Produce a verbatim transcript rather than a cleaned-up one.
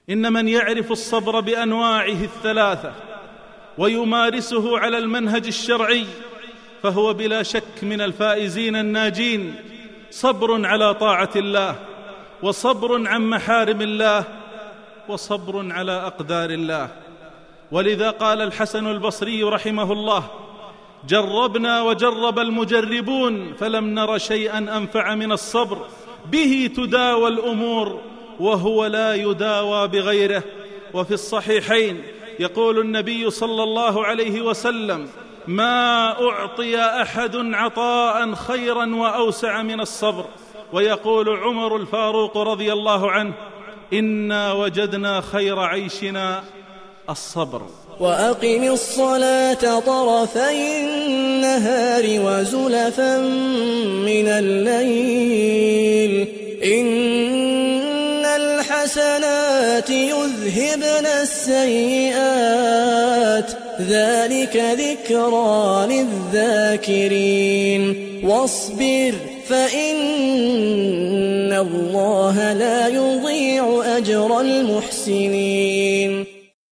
إن من يعرف الصبر بأنواعه الثلاثة ويمارسه على المنهج الشرعي فهو بلا شك من الفائزين الناجين. صبر على طاعة الله، وصبر عن محارم الله، وصبر على أقدار الله. ولذا قال الحسن البصري رحمه الله: جربنا وجرب المجربون فلم نر شيئا أنفع من الصبر، به تداوى الأمور وهو لا يداوى بغيره. وفي الصحيحين يقول النبي صلى الله عليه وسلم: ما أعطي أحد عطاء خيرا وأوسع من الصبر. ويقول عمر الفاروق رضي الله عنه: إنا وجدنا خير عيشنا الصبر. وأقم الصلاة طرفي النهار وزلفا من الليل إن الحسنات يذهبن السيئات ذلك ذكرى للذاكرين واصبر فإن الله لا يضيع أجر المحسنين.